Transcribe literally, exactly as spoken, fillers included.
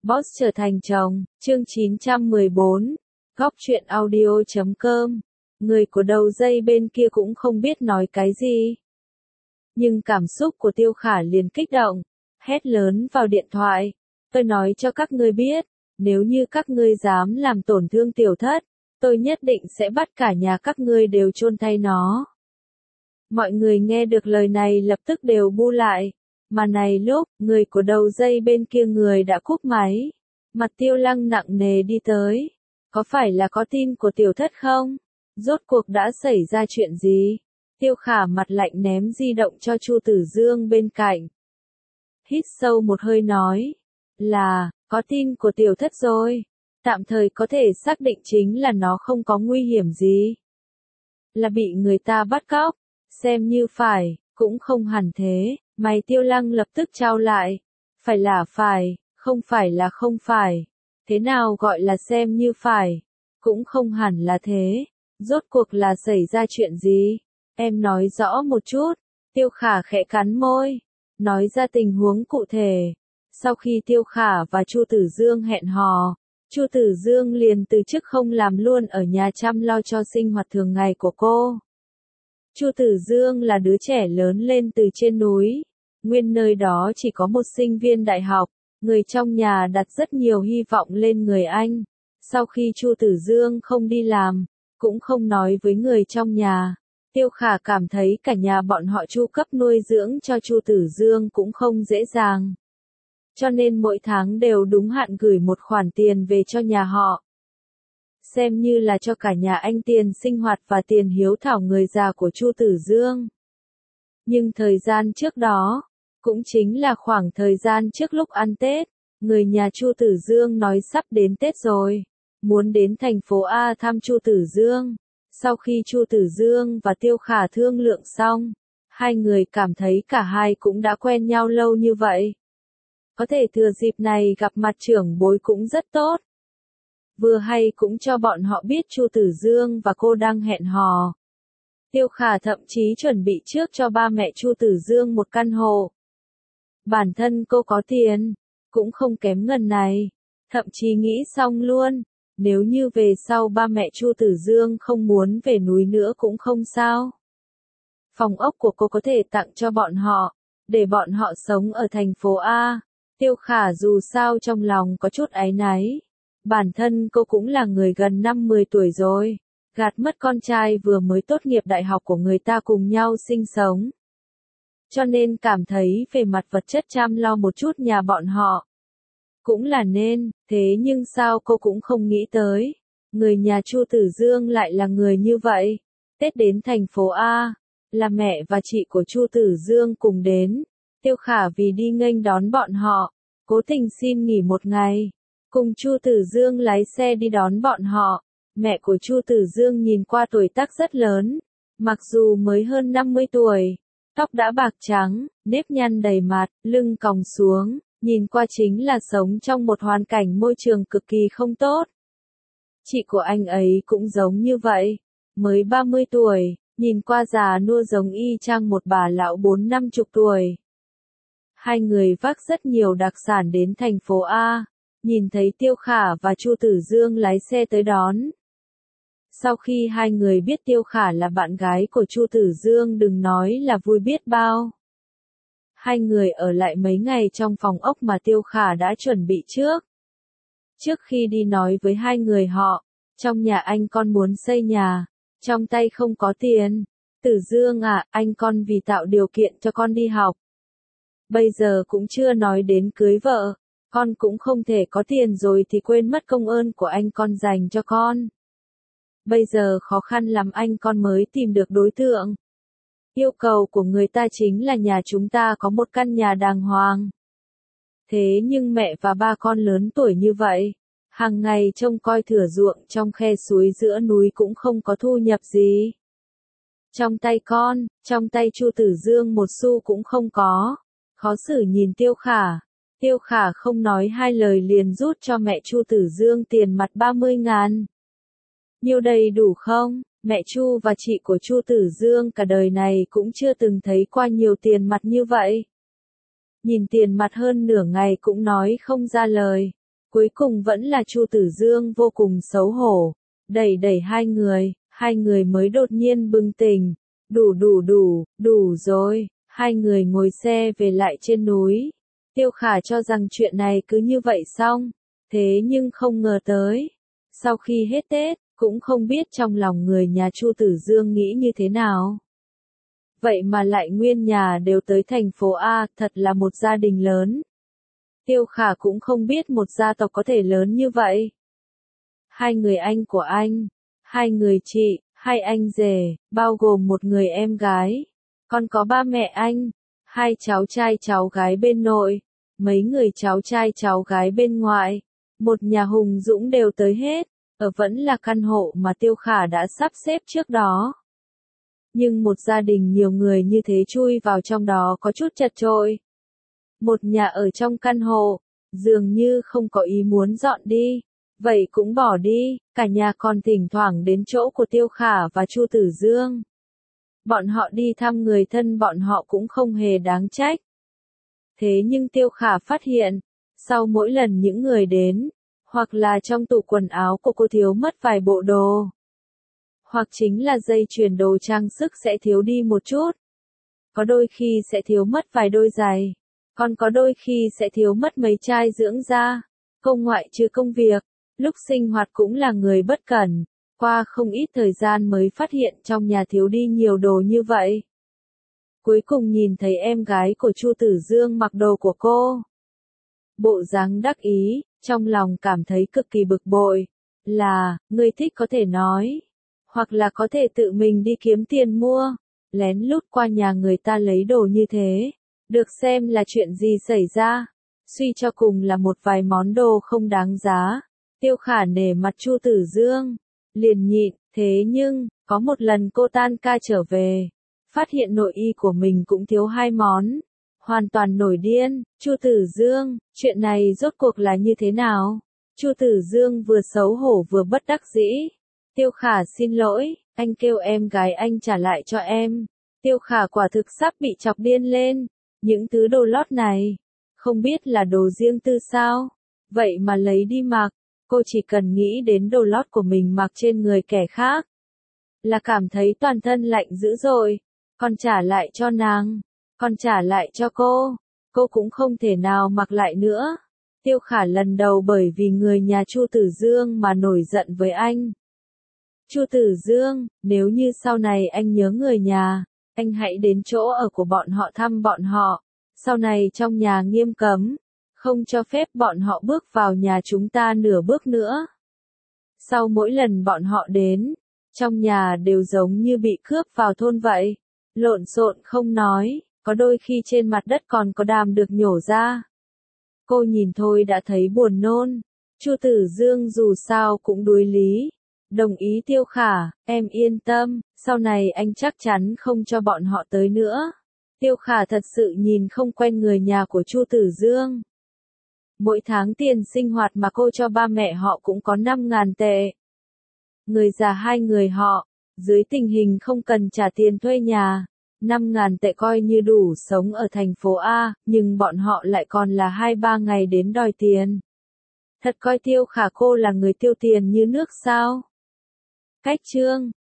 Boss trở thành chồng, chương chín trăm mười bốn, góc truyện audio chấm com. Người của đầu dây bên kia cũng không biết nói cái gì. Nhưng cảm xúc của Tiêu Khả liền kích động, hét lớn vào điện thoại. Tôi nói cho các ngươi biết, nếu như các ngươi dám làm tổn thương tiểu thất, tôi nhất định sẽ bắt cả nhà các ngươi đều chôn thay nó. Mọi người nghe được lời này lập tức đều bu lại. Mà này lúc, người của đầu dây bên kia người đã cúp máy. Mặt Tiêu Lăng nặng nề đi tới. Có phải là có tin của tiểu thất không? Rốt cuộc đã xảy ra chuyện gì? Tiêu Khả mặt lạnh ném di động cho Chu Tử Dương bên cạnh. Hít sâu một hơi nói. Là, có tin của tiểu thất rồi. Tạm thời có thể xác định chính là nó không có nguy hiểm gì. Là bị người ta bắt cóc. Xem như phải, cũng không hẳn thế. Mày Tiêu Lăng lập tức trao lại. Phải là phải, không phải là không phải. Thế nào gọi là xem như phải? Cũng không hẳn là thế. Rốt cuộc là xảy ra chuyện gì? Em nói rõ một chút. Tiêu Khả khẽ cắn môi. Nói ra tình huống cụ thể. Sau khi Tiêu Khả và Chu Tử Dương hẹn hò, Chu Tử Dương liền từ chức không làm luôn ở nhà chăm lo cho sinh hoạt thường ngày của cô. Chu Tử Dương là đứa trẻ lớn lên từ trên núi. Nguyên nơi đó chỉ có một sinh viên đại học, người trong nhà đặt rất nhiều hy vọng lên người anh. Sau khi Chu Tử Dương không đi làm, cũng không nói với người trong nhà, Tiêu Khả cảm thấy cả nhà bọn họ chu cấp nuôi dưỡng cho Chu Tử Dương cũng không dễ dàng. Cho nên mỗi tháng đều đúng hạn gửi một khoản tiền về cho nhà họ. Xem như là cho cả nhà anh tiền sinh hoạt và tiền hiếu thảo người già của Chu Tử Dương. Nhưng thời gian trước đó, cũng chính là khoảng thời gian trước lúc ăn Tết, người nhà Chu Tử Dương nói sắp đến Tết rồi, muốn đến thành phố A thăm Chu Tử Dương. Sau khi Chu Tử Dương và Tiêu Khả thương lượng xong, hai người cảm thấy cả hai cũng đã quen nhau lâu như vậy. Có thể thừa dịp này gặp mặt trưởng bối cũng rất tốt. Vừa hay cũng cho bọn họ biết Chu Tử Dương và cô đang hẹn hò. Tiêu Khả thậm chí chuẩn bị trước cho ba mẹ Chu Tử Dương một căn hộ. Bản thân cô có tiền, cũng không kém ngần này, thậm chí nghĩ xong luôn, nếu như về sau ba mẹ Chu Tử Dương không muốn về núi nữa cũng không sao. Phòng ốc của cô có thể tặng cho bọn họ, để bọn họ sống ở thành phố A. Tiêu Khả dù sao trong lòng có chút áy náy. Bản thân cô cũng là người gần năm mươi tuổi rồi, gạt mất con trai vừa mới tốt nghiệp đại học của người ta cùng nhau sinh sống. Cho nên cảm thấy về mặt vật chất chăm lo một chút nhà bọn họ. Cũng là nên, thế nhưng sao cô cũng không nghĩ tới. Người nhà Chu Tử Dương lại là người như vậy. Tết đến thành phố A, là mẹ và chị của Chu Tử Dương cùng đến. Tiêu Khả vì đi nghênh đón bọn họ, cố tình xin nghỉ một ngày. Cùng Chu Tử Dương lái xe đi đón bọn họ. Mẹ của Chu Tử Dương nhìn qua tuổi tác rất lớn. Mặc dù mới hơn năm mươi tuổi. Tóc đã bạc trắng, nếp nhăn đầy mặt, lưng còng xuống, nhìn qua chính là sống trong một hoàn cảnh môi trường cực kỳ không tốt. Chị của anh ấy cũng giống như vậy, mới ba mươi tuổi, nhìn qua già nua giống y chang một bà lão bốn năm chục tuổi. Hai người vác rất nhiều đặc sản đến thành phố A, nhìn thấy Tiêu Khả và Chu Tử Dương lái xe tới đón. Sau khi hai người biết Tiêu Khả là bạn gái của Chu Tử Dương đừng nói là vui biết bao. Hai người ở lại mấy ngày trong phòng ốc mà Tiêu Khả đã chuẩn bị trước. Trước khi đi nói với hai người họ, trong nhà anh con muốn xây nhà, trong tay không có tiền. Tử Dương à, anh con vì tạo điều kiện cho con đi học. Bây giờ cũng chưa nói đến cưới vợ, con cũng không thể có tiền rồi thì quên mất công ơn của anh con dành cho con. Bây giờ khó khăn lắm anh con mới tìm được đối tượng. Yêu cầu của người ta chính là nhà chúng ta có một căn nhà đàng hoàng. Thế nhưng mẹ và ba con lớn tuổi như vậy, hàng ngày trông coi thửa ruộng trong khe suối giữa núi cũng không có thu nhập gì. Trong tay con, trong tay Chu Tử Dương một xu cũng không có. Khó xử nhìn Tiêu Khả. Tiêu Khả không nói hai lời liền rút cho mẹ Chu Tử Dương tiền mặt ba mươi ngàn. Nhiêu đầy đủ không? Mẹ Chu và chị của Chu Tử Dương cả đời này cũng chưa từng thấy qua nhiều tiền mặt như vậy. Nhìn tiền mặt hơn nửa ngày cũng nói không ra lời. Cuối cùng vẫn là Chu Tử Dương vô cùng xấu hổ, đẩy đẩy hai người, hai người mới đột nhiên bừng tỉnh, đủ đủ đủ, đủ rồi, hai người ngồi xe về lại trên núi. Tiêu Khả cho rằng chuyện này cứ như vậy xong, thế nhưng không ngờ tới, sau khi hết Tết, cũng không biết trong lòng người nhà Chu Tử Dương nghĩ như thế nào. Vậy mà lại nguyên nhà đều tới thành phố A, thật là một gia đình lớn. Tiêu Khả cũng không biết một gia tộc có thể lớn như vậy. Hai người anh của anh, hai người chị, hai anh rể, bao gồm một người em gái. Còn có ba mẹ anh, hai cháu trai cháu gái bên nội, mấy người cháu trai cháu gái bên ngoại. Một nhà hùng dũng đều tới hết, ở vẫn là căn hộ mà Tiêu Khả đã sắp xếp trước đó. Nhưng một gia đình nhiều người như thế chui vào trong đó có chút chật chội. Một nhà ở trong căn hộ, dường như không có ý muốn dọn đi, vậy cũng bỏ đi, cả nhà còn thỉnh thoảng đến chỗ của Tiêu Khả và Chu Tử Dương. Bọn họ đi thăm người thân bọn họ cũng không hề đáng trách. Thế nhưng Tiêu Khả phát hiện, sau mỗi lần những người đến, hoặc là trong tủ quần áo của cô thiếu mất vài bộ đồ, hoặc chính là dây chuyền đồ trang sức sẽ thiếu đi một chút. Có đôi khi sẽ thiếu mất vài đôi giày, còn có đôi khi sẽ thiếu mất mấy chai dưỡng da. Công ngoại trừ công việc, lúc sinh hoạt cũng là người bất cẩn, qua không ít thời gian mới phát hiện trong nhà thiếu đi nhiều đồ như vậy. Cuối cùng nhìn thấy em gái của Chu Tử Dương mặc đồ của cô, bộ dáng đắc ý, trong lòng cảm thấy cực kỳ bực bội, là, ngươi thích có thể nói, hoặc là có thể tự mình đi kiếm tiền mua, lén lút qua nhà người ta lấy đồ như thế, được xem là chuyện gì xảy ra, suy cho cùng là một vài món đồ không đáng giá. Tiêu Khả nể mặt Chu Tử Dương, liền nhịn, thế nhưng, có một lần cô tan ca trở về, phát hiện nội y của mình cũng thiếu hai món, hoàn toàn nổi điên. Chu Tử Dương, chuyện này rốt cuộc là như thế nào? Chu Tử Dương vừa xấu hổ vừa bất đắc dĩ. Tiêu Khả xin lỗi, anh kêu em gái anh trả lại cho em. Tiêu Khả quả thực sắp bị chọc điên lên, những thứ đồ lót này, không biết là đồ riêng tư sao, vậy mà lấy đi mặc, cô chỉ cần nghĩ đến đồ lót của mình mặc trên người kẻ khác, là cảm thấy toàn thân lạnh dữ dội, còn trả lại cho nàng, còn trả lại cho cô, cô cũng không thể nào mặc lại nữa. Tiêu Khả lần đầu bởi vì người nhà Chu Tử Dương mà nổi giận với anh. Chu Tử Dương, nếu như sau này anh nhớ người nhà, anh hãy đến chỗ ở của bọn họ thăm bọn họ, sau này trong nhà nghiêm cấm, không cho phép bọn họ bước vào nhà chúng ta nửa bước nữa. Sau mỗi lần bọn họ đến, trong nhà đều giống như bị cướp vào thôn vậy, lộn xộn không nói, có đôi khi trên mặt đất còn có đàm được nhổ ra. Cô nhìn thôi đã thấy buồn nôn. Chu Tử Dương dù sao cũng đối lý, đồng ý Tiêu Khả, em yên tâm, sau này anh chắc chắn không cho bọn họ tới nữa. Tiêu Khả thật sự nhìn không quen người nhà của Chu Tử Dương. Mỗi tháng tiền sinh hoạt mà cô cho ba mẹ họ cũng có năm ngàn tệ. Người già hai người họ, dưới tình hình không cần trả tiền thuê nhà, năm ngàn tệ coi như đủ sống ở thành phố A, nhưng bọn họ lại còn là hai ba ngày đến đòi tiền. Thật coi Tiêu Khả cô là người tiêu tiền như nước sao? Cách chương